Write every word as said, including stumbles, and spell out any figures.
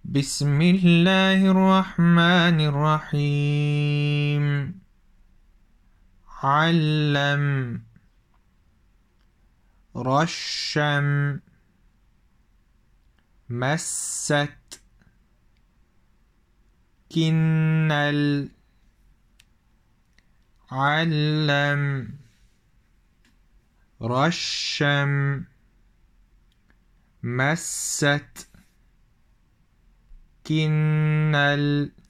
بسم الله الرحمن الرحيم. علم، رشم، مست، كنل، علم، رشم، مست، كنل.